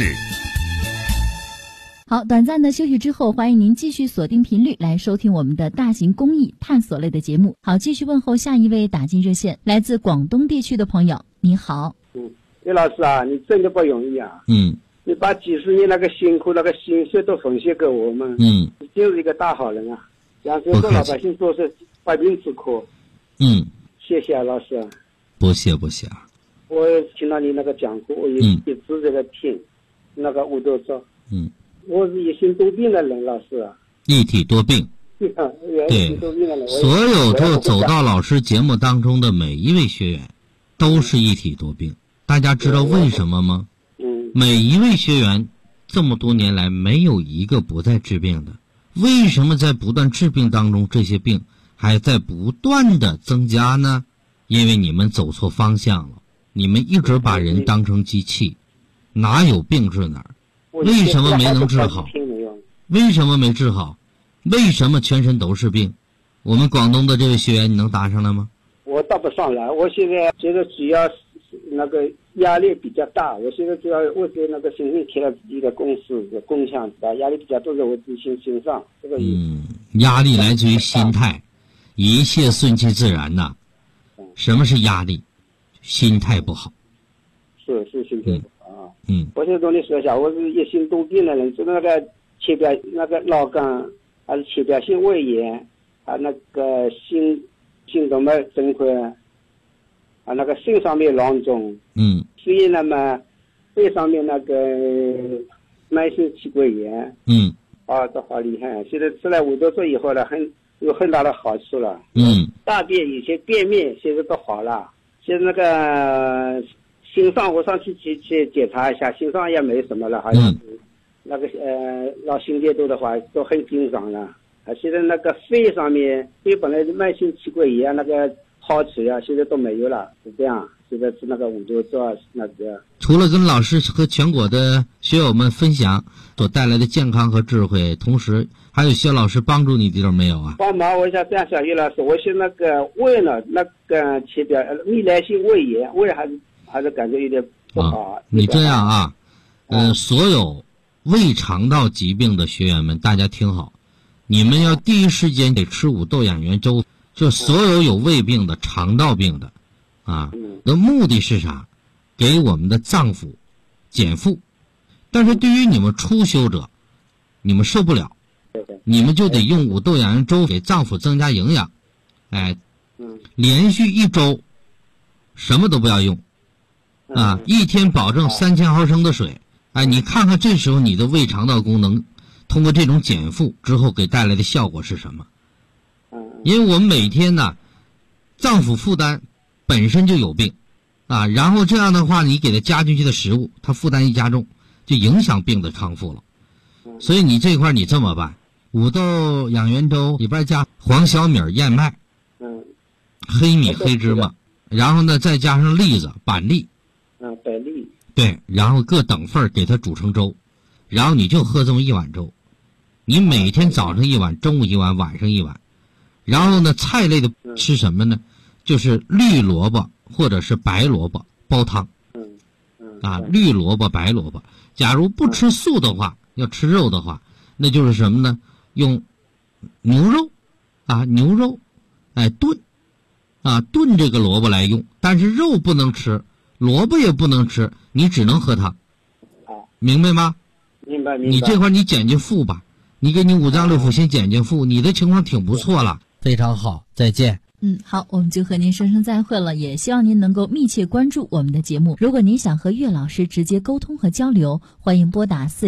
Speaker 5: 好，短暂的休息之后，欢迎您继续锁定频率来收听我们的大型公益探索类的节目。好，继续问候下一位打进热线，来自广东地区的朋友，你好。
Speaker 10: 李老师啊，你真的不容易啊。你把几十年那个辛苦、那个心血都奉献给我们。你就是一个大好人啊，养生做老百姓做事百病之苦。谢谢啊，老师。
Speaker 6: 不谢不谢啊。
Speaker 10: 我听到你那个讲过，我也一直在这听那个5豆粥。我是一心多病的人，老师啊。
Speaker 6: 一体多病。对，所有走到老师节目当中的每一位学员，都是一体多病。大家知道为什么吗？每一位学员这么多年来没有一个不在治病的。为什么在不断治病当中，这些病还在不断的增加呢？因为你们走错方向了，你们一直把人当成机器，哪有病治哪儿？为什么没能治好？为什么没治好？为什么全身都是病？我们广东的这位学员，你能答上来吗？
Speaker 10: 我答不上来，我现在觉得主要那个压力比较大。我现在主要我在那个深圳开了自己的公司的工厂，压力比较多，在我自己身上。这个
Speaker 6: 压力来自于心态，一切顺其自然呐。什么是压力？心态不好。
Speaker 10: 是心态不好。我现在跟你说一下，我是一心多病的人，就那个前边那个脑干，还是前边性胃炎，啊那个心动脉增宽，啊那个肾上面囊肿，所以那么肺上面那个慢性气管炎，这好厉害。现在吃了5豆粥以后呢，有很大的好处了。大便有些便秘现在都好了，现在那个心脏我上去检查一下，心脏也没什么了，好像那个老心电图的话都很正常了。现在那个肺上面，肺本来慢性气管炎那个好处啊，现在都没有了，是这样。现在是那个5豆粥那个。
Speaker 6: 除了跟老师和全国的学友们分享所带来的健康和智慧，同时还有需要老师帮助你的地方没有啊？
Speaker 10: 帮忙，我想这样想，于老师，我是那个胃呢，那个前边逆来性胃炎，胃还是感觉有点不好。
Speaker 6: 你这样啊，所有胃肠道疾病的学员们，大家听好，你们要第一时间得吃5豆养元粥。就所有胃病的、肠道病的，的目的是啥？给我们的脏腑减负。但是对于你们初修者，你们受不了，你们就得用5豆养元粥给脏腑增加营养。连续1周，什么都不要用，一天保证3000毫升的水。你看看这时候你的胃肠道功能通过这种减负之后给带来的效果是什么？因为我们每天呢，脏腑负担本身就有病，然后这样的话，你给它加进去的食物，它负担一加重，就影响病的康复了。所以你这块你这么办，5豆养元粥里边加黄小米、燕麦，黑米、黑芝麻，然后呢再加上栗子、板栗，
Speaker 10: 板栗，
Speaker 6: 对，然后各等份给它煮成粥， 然后你就喝这么1碗粥，你每天早上1碗，中午1碗，晚上1碗。然后呢，菜类的吃什么呢？就是绿萝卜或者是白萝卜煲汤。绿萝卜、白萝卜。假如不吃素的话，要吃肉的话，那就是什么呢？用牛肉炖这个萝卜来用，但是肉不能吃，萝卜也不能吃，你只能喝汤。明白吗？
Speaker 10: 明白。
Speaker 6: 你这块你减减负吧，你给你五脏六腑先减减负，你的情况挺不错了。非常好，再见。
Speaker 5: 好，我们就和您说声再会了，也希望您能够密切关注我们的节目。如果您想和岳老师直接沟通和交流，欢迎拨打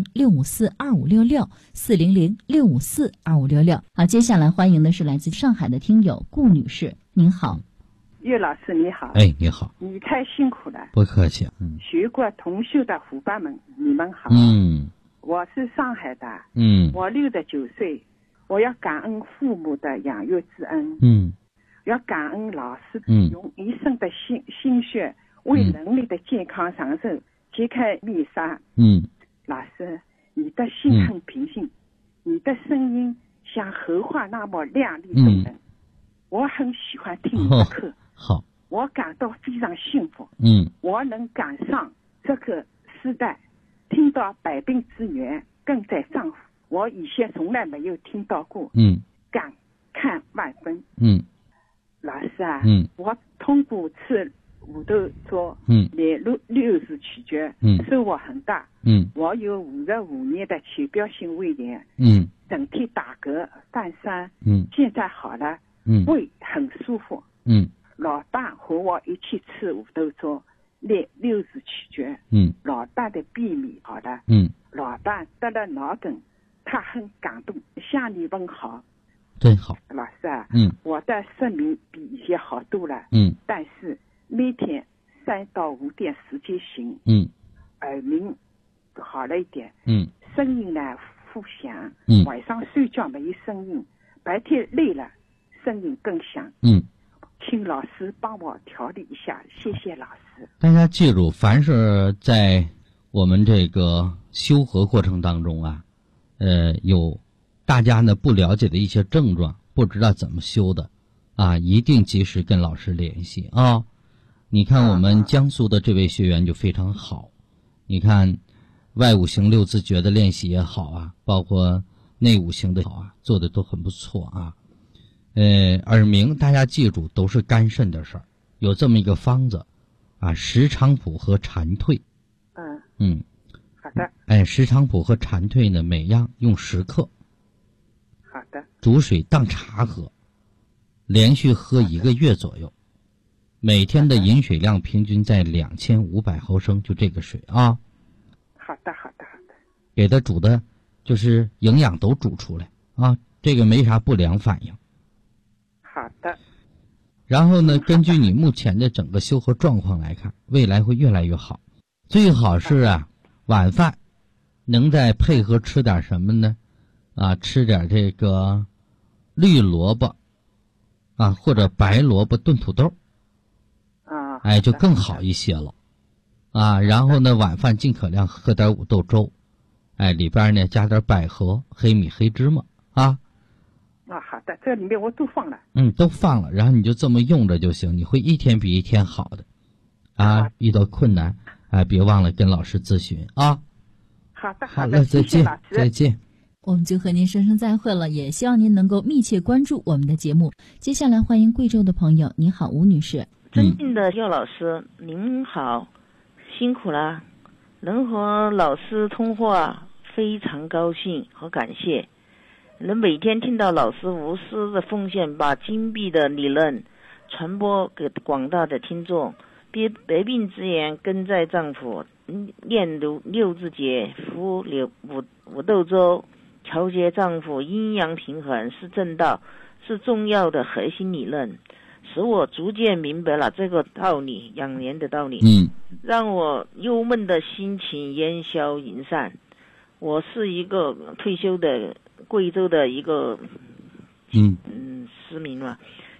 Speaker 5: 400-654-2566，400-654-2566。好，接下来欢迎的是来自上海的听友顾女士，您好。
Speaker 11: 岳老师你好。
Speaker 6: 你好。
Speaker 11: 你太辛苦了。
Speaker 6: 不客气。
Speaker 11: 学过同修的伙伴们，你们好。我是上海的。我69岁，我要感恩父母的养育之恩。要感恩老师用一生的心血为人类的健康长寿揭开密纱。老师，你的心很平静，你的声音像荷花那么亮丽动人。我很喜欢听你的课。
Speaker 6: 好，
Speaker 11: 我感到非常幸福。我能赶上这个时代，听到百病之源更在丈夫，我以前从来没有听到过。感慨万分。老师啊，我通过吃五豆粥，连60取决，收获很大。我有55年的浅表性胃炎，整天打嗝犯酸，现在好了，胃很舒服。老大和我一起吃五豆粥，连60取决，老大的便秘好了，老大得了脑梗，他很感动，向你问好。
Speaker 6: 真好，
Speaker 11: 老师啊，我的失眠比以前好多了，但是每天3到5点时间醒，耳鸣好了一点，声音呢复响，晚上睡觉没有声音，白天累了声音更响，请老师帮我调理一下，谢谢老师。
Speaker 6: 大家记住，凡是在我们这个修和过程当中啊，有大家呢不了解的一些症状，不知道怎么修的一定及时跟老师联系啊。你看我们江苏的这位学员就非常好，你看外五行6字诀的练习也好啊，包括内五行的好做的都很不错啊。耳鸣大家记住都是肝肾的事儿，有这么一个方子石菖蒲和蝉蜕。
Speaker 11: 好的。
Speaker 6: 石菖蒲和蝉蜕呢，每样用10克。
Speaker 11: 好的。
Speaker 6: 煮水当茶喝，连续喝1个月左右，每天的饮水量平均在2500毫升，就这个水啊。
Speaker 11: 好的。
Speaker 6: 给它煮的就是营养都煮出来这个没啥不良反应。
Speaker 11: 好的。
Speaker 6: 然后呢，根据你目前的整个修和状况来看，未来会越来越好。最好是晚饭能再配合吃点什么呢？吃点这个绿萝卜或者白萝卜炖土豆就更好一些了然后呢，晚饭尽可量喝点五豆粥，里边呢加点百合、黑米、黑芝麻
Speaker 11: 好的，这里面我都放了。
Speaker 6: 都放了，然后你就这么用着就行，你会一天比一天好的遇到困难别忘了跟老师咨询
Speaker 11: 好的，
Speaker 6: 好了，再见，再见。
Speaker 5: 我们就和您说声再会了，也希望您能够密切关注我们的节目。接下来欢迎贵州的朋友，你好，吴女士。
Speaker 12: 尊敬的岳老师，您好，辛苦了，能和老师通话非常高兴和感谢，能每天听到老师无私的奉献，把精辟的理论传播给广大的听众，百病之源根在脏腑，练6字诀，服五豆粥，调节脏腑阴阳平衡是正道，是重要的核心理论，使我逐渐明白了这个道理，养颜的道理，让我忧闷的心情烟消云散。我是一个退休的贵州的一个市民了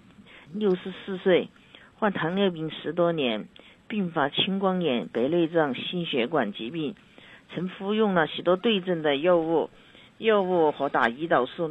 Speaker 12: ，64岁，患糖尿病10多年，并发青光眼、白内障、心血管疾病， 曾服用了许多对症的药物和打胰岛素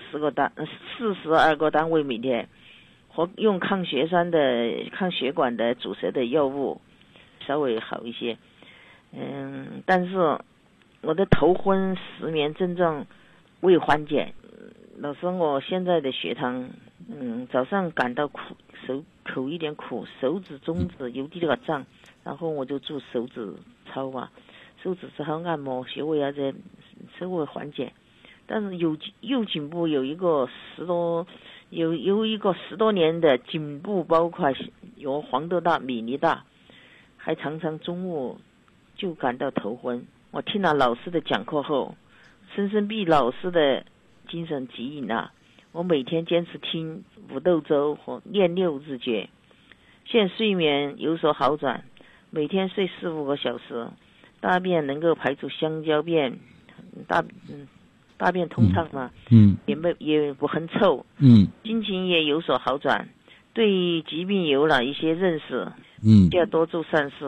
Speaker 12: 42个单位每天，和用抗血管的阻塞的药物，稍微好一些。但是我的头昏失眠症状未缓解。老师，我现在的血糖，早上感到苦，口一点苦，手指中指有点个胀，然后我就做手指操手指操按摩，穴位在稍微缓解。但是右颈部有一个10多年的颈部包块有黄豆大、米粒大，还常常中午就感到头昏。我听了老师的讲课后，深深被老师的精神吸引了。我每天坚持听五豆粥和练6日诀，现睡眠有所好转，每天睡4-5个小时，大便能够排出香蕉便，大便通畅嘛，也不很臭，心情也有所好转，对疾病有了一些认识，要多做善事。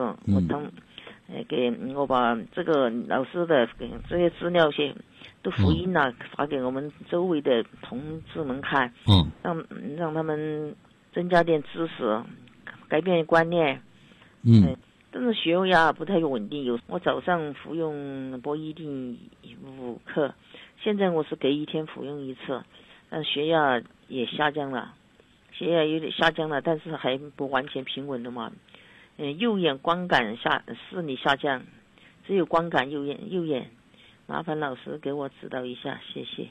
Speaker 12: 我把这个老师的这些资料都福音了，发给我们周围的同志们看，让他们增加点知识，改变观念。但是血压不太稳定，我早上服用波伊定5克，现在我是隔一天服用1次，但血压也下降了，有点下降了，但是还不完全平稳的嘛。右眼光感视力下降，只有光感右眼，麻烦老师给我指导一下，谢谢。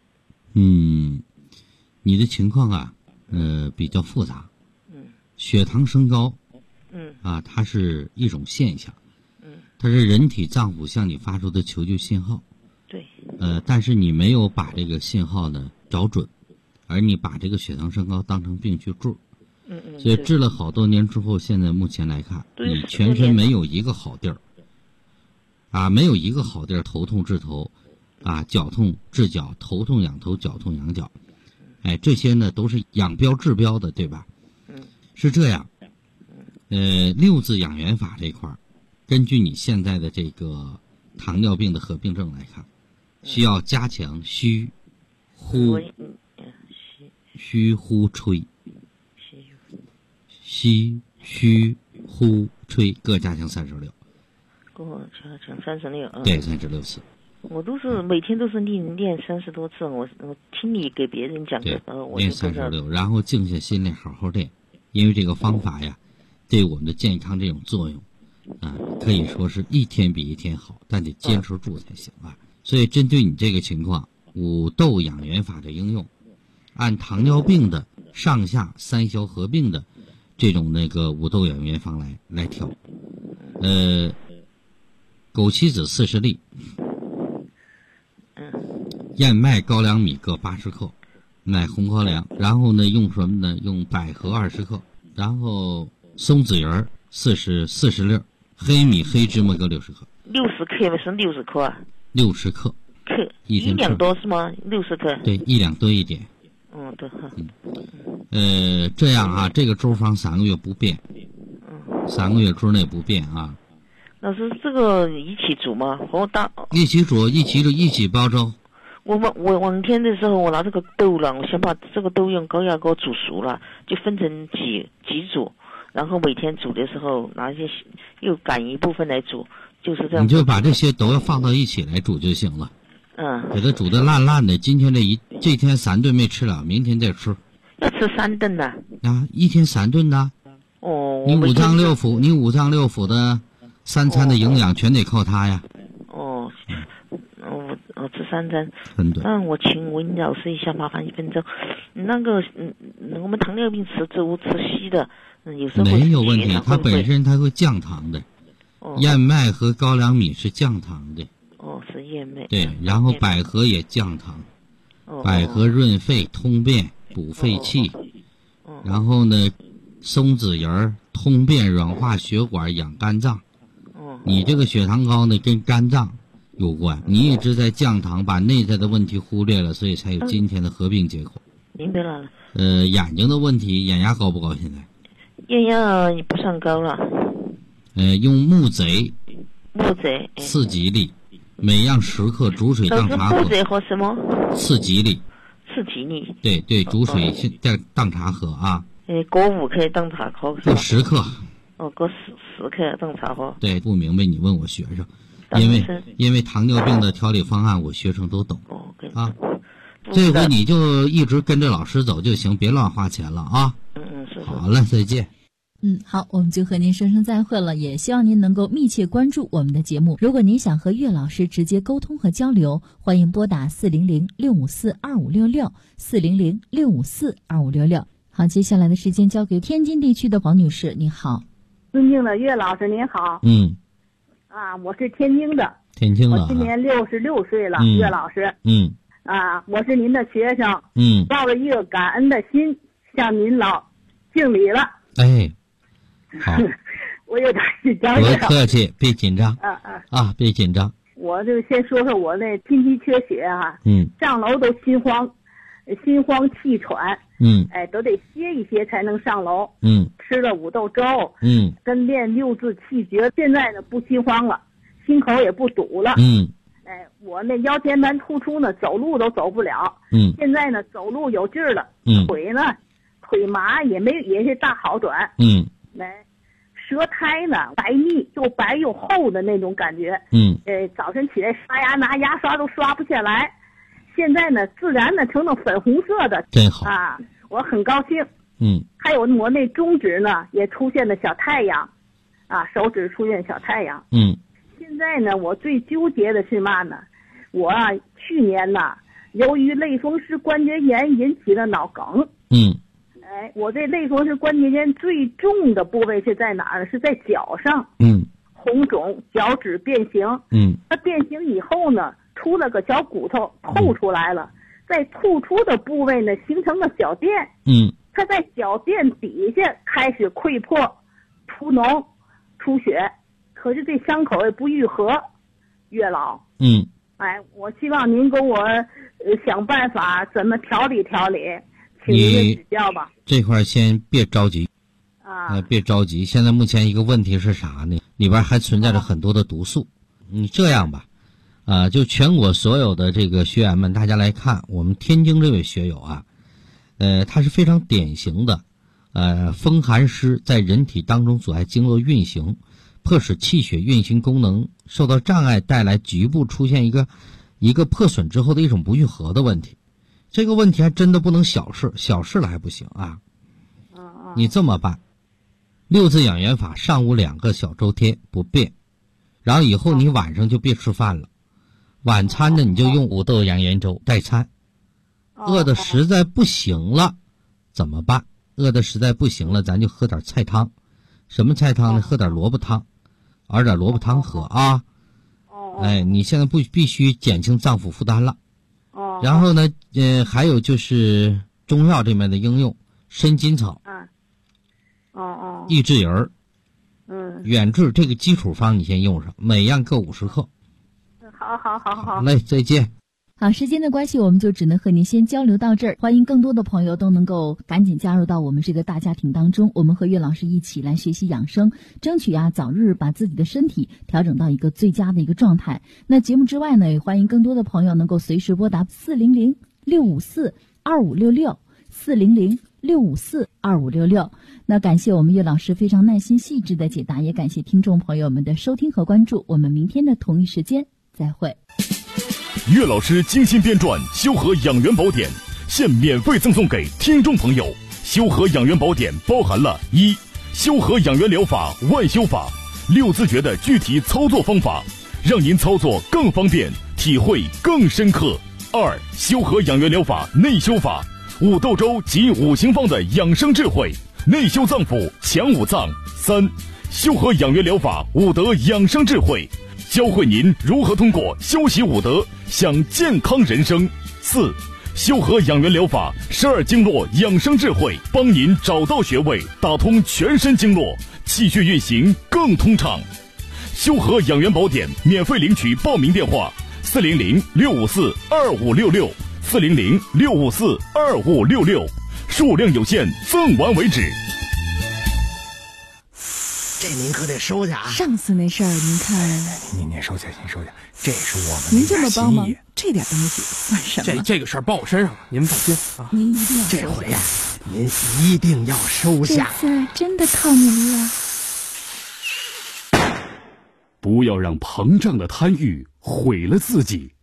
Speaker 6: 你的情况啊，比较复杂。血糖升高，它是一种现象，它是人体脏腑向你发出的求救信号。
Speaker 12: 对。
Speaker 6: 但是你没有把这个信号呢找准，而你把这个血糖升高当成病去治。所以治了好多年之后，现在目前来看，你全身没有一个好地儿，没有一个好地儿，头痛治头，脚痛治脚，头痛养头，脚痛养脚，这些呢都是养标治标的，对吧？是这样。6字养元法这块儿，根据你现在的这个糖尿病的合并症来看，需要加强虚呼吹。吸虚呼吹各加强36，
Speaker 12: 给我加强36。
Speaker 6: 对，36次。
Speaker 12: 我都是每天都是练30多次，我听你给别人讲的时候，我
Speaker 6: 练36，然后静下心来好好练，因为这个方法呀，对我们的健康这种作用，可以说是一天比一天好，但得坚持住才行啊。所以针对你这个情况，五豆养元法的应用，按糖尿病的上下3消合并的这种五豆养元方来调。枸杞子40粒，燕麦、高粱米各80克，买红高粱，然后呢用什么呢？用百合20克，然后松子仁40粒，黑米、黑芝麻各60克。
Speaker 12: 60克不是60克啊
Speaker 6: ？60克。
Speaker 12: 1两多是吗？60克。
Speaker 6: 对，1两多一点。
Speaker 12: 对哈。
Speaker 6: 这样啊，这个粥方3个月不变，3个月之内不变啊。
Speaker 12: 老师，这个一起煮吗？
Speaker 6: 一起煮，一起煲粥。
Speaker 12: 我往天的时候，我拿这个豆了，我先把这个豆用高压锅煮熟了，就分成几煮，然后每天煮的时候拿一些又赶一部分来煮，就是这样。
Speaker 6: 你就把这些都要放到一起来煮就行了。给它煮得烂烂的。今天这天3顿没吃了，明天再吃。
Speaker 12: 要吃3顿呢？
Speaker 6: 一天3顿的。你五脏六腑的3餐的营养全得靠它呀。
Speaker 12: 我吃3餐。我请问老师一下，麻烦1分钟。我们糖尿病吃粥吃稀的，有时候
Speaker 6: 没有问题，它本身它会降糖的。燕麦和高粱米是降糖的。
Speaker 12: 是燕麦。
Speaker 6: 对，然后百合也降糖。百合润肺通便补肺气。然后呢，松子仁通便软化血管养肝脏。你这个血糖高呢，跟肝脏有关，你一直在降糖，把内在的问题忽略了，所以才有今天的合并结果。
Speaker 12: 明白了。
Speaker 6: 眼睛的问题，眼压高不高？现在？
Speaker 12: 眼压不算高了。
Speaker 6: 用木贼
Speaker 12: 木贼。
Speaker 6: 次吉利，每样10克煮水当茶喝。
Speaker 12: 木贼和什么？
Speaker 6: 次吉利。
Speaker 12: 次吉利。
Speaker 6: 对对，煮水当茶喝啊。
Speaker 12: 搁5克当茶喝。
Speaker 6: 搁10克。
Speaker 12: 搁10克当茶喝。
Speaker 6: 对，不明白你问我学生，因为糖尿病的调理方案我学生都懂啊。这回你就一直跟着老师走就行，别乱花钱了啊。
Speaker 12: 是。
Speaker 6: 好了，再见。
Speaker 5: 好，我们就和您说声再会了，也希望您能够密切关注我们的节目。如果您想和岳老师直接沟通和交流，欢迎拨打400-654-2566，400-654-2566。好，接下来的时间交给天津地区的黄女士，你好。
Speaker 13: 尊敬的岳老师您好。我是天津的。我今年66岁了，岳老师。我是您的学生。抱着一个感恩的心向您老敬礼了。
Speaker 6: 好。
Speaker 13: 我有点紧张。
Speaker 6: 不客气，别紧张。别紧张。
Speaker 13: 我就先说说我那心肌缺血啊。上楼都心慌气喘。都得歇一歇才能上楼。吃了五豆粥。跟练6字气诀，现在呢不心慌了，心口也不堵了。我那腰间盘突出呢，走路都走不了。现在呢走路有劲儿了。腿麻也是大好转。舌苔呢白腻，又白又厚的那种感觉。早晨起来刷牙拿牙刷都刷不下来，现在呢自然的成了粉红色的。
Speaker 6: 真好
Speaker 13: 啊，我很高兴。还有我那中指呢也出现了小太阳，手指出现小太阳。现在呢我最纠结的是嘛呢？我去年呢由于类风湿关节炎引起的脑梗。我这类风湿关节炎最重的部位是在哪儿？是在脚上。红肿，脚趾变形。它变形以后呢，出了个小骨头透出来了，在突出的部位呢形成了小垫。它在脚垫底下开始溃破、出脓、出血，可是这伤口也不愈合。岳老。我希望您给我想办法怎么调理调理，请您指教吧。
Speaker 6: 这块先别着急别着急。现在目前一个问题是啥呢？里边还存在着很多的毒素。你这样吧，就全国所有的这个学员们，大家来看，我们天津这位学友他是非常典型的，风寒湿在人体当中阻碍经络运行，迫使气血运行功能受到障碍，带来局部出现一个破损之后的一种不愈合的问题。这个问题还真的不能小视了还不行啊。你这么办，6字养元法，上午2个小周天不变，然后以后你晚上就别吃饭了，晚餐呢你就用5豆养元粥代餐。饿的实在不行了怎么办？饿的实在不行了，咱就喝点菜汤。什么菜汤呢？喝点萝卜汤，熬点萝卜汤喝啊。你现在必须减轻脏腑负担了。然后呢还有就是中药这边的应用，参金草。益智仁儿。远志这个基础方你先用上，每样各50克。好嘞，再见。
Speaker 5: 好，时间的关系，我们就只能和您先交流到这儿。欢迎更多的朋友都能够赶紧加入到我们这个大家庭当中，我们和岳老师一起来学习养生，争取早日把自己的身体调整到一个最佳的一个状态。那节目之外呢，也欢迎更多的朋友能够随时拨打400-654-2566，400-654-2566。那感谢我们岳老师非常耐心细致的解答，也感谢听众朋友们的收听和关注。我们明天的同一时间再会。
Speaker 3: 岳老师精心编撰《修和养元宝典》，现免费赠送给听众朋友。修和养元宝典包含了1. 修和养元疗法万修法，6字诀的具体操作方法，让您操作更方便，体会更深刻。2. 修和养元疗法内修法，5豆粥及5行方的养生智慧，内修脏腑，强5脏。3. 修和养元疗法5德养生智慧，教会您如何通过修习5德享健康人生。4. 修和养元疗法12经络养生智慧，帮您找到穴位，打通全身经络，气血运行更通畅。修和养元宝典免费领取报名电话，400-654-2566，400-654-2566，数量有限，赠完为止。
Speaker 14: 这您可得收下啊！
Speaker 15: 上次那事儿您看，
Speaker 14: 您收下，这是我们
Speaker 15: 您这么帮忙，这点东西算什么？
Speaker 16: 这个事儿报我身上了，您放心啊！
Speaker 15: 您一定要
Speaker 14: 这回呀，您一定要收下。
Speaker 15: 这次真的靠您了。
Speaker 3: 不要让膨胀的贪欲毁了自己。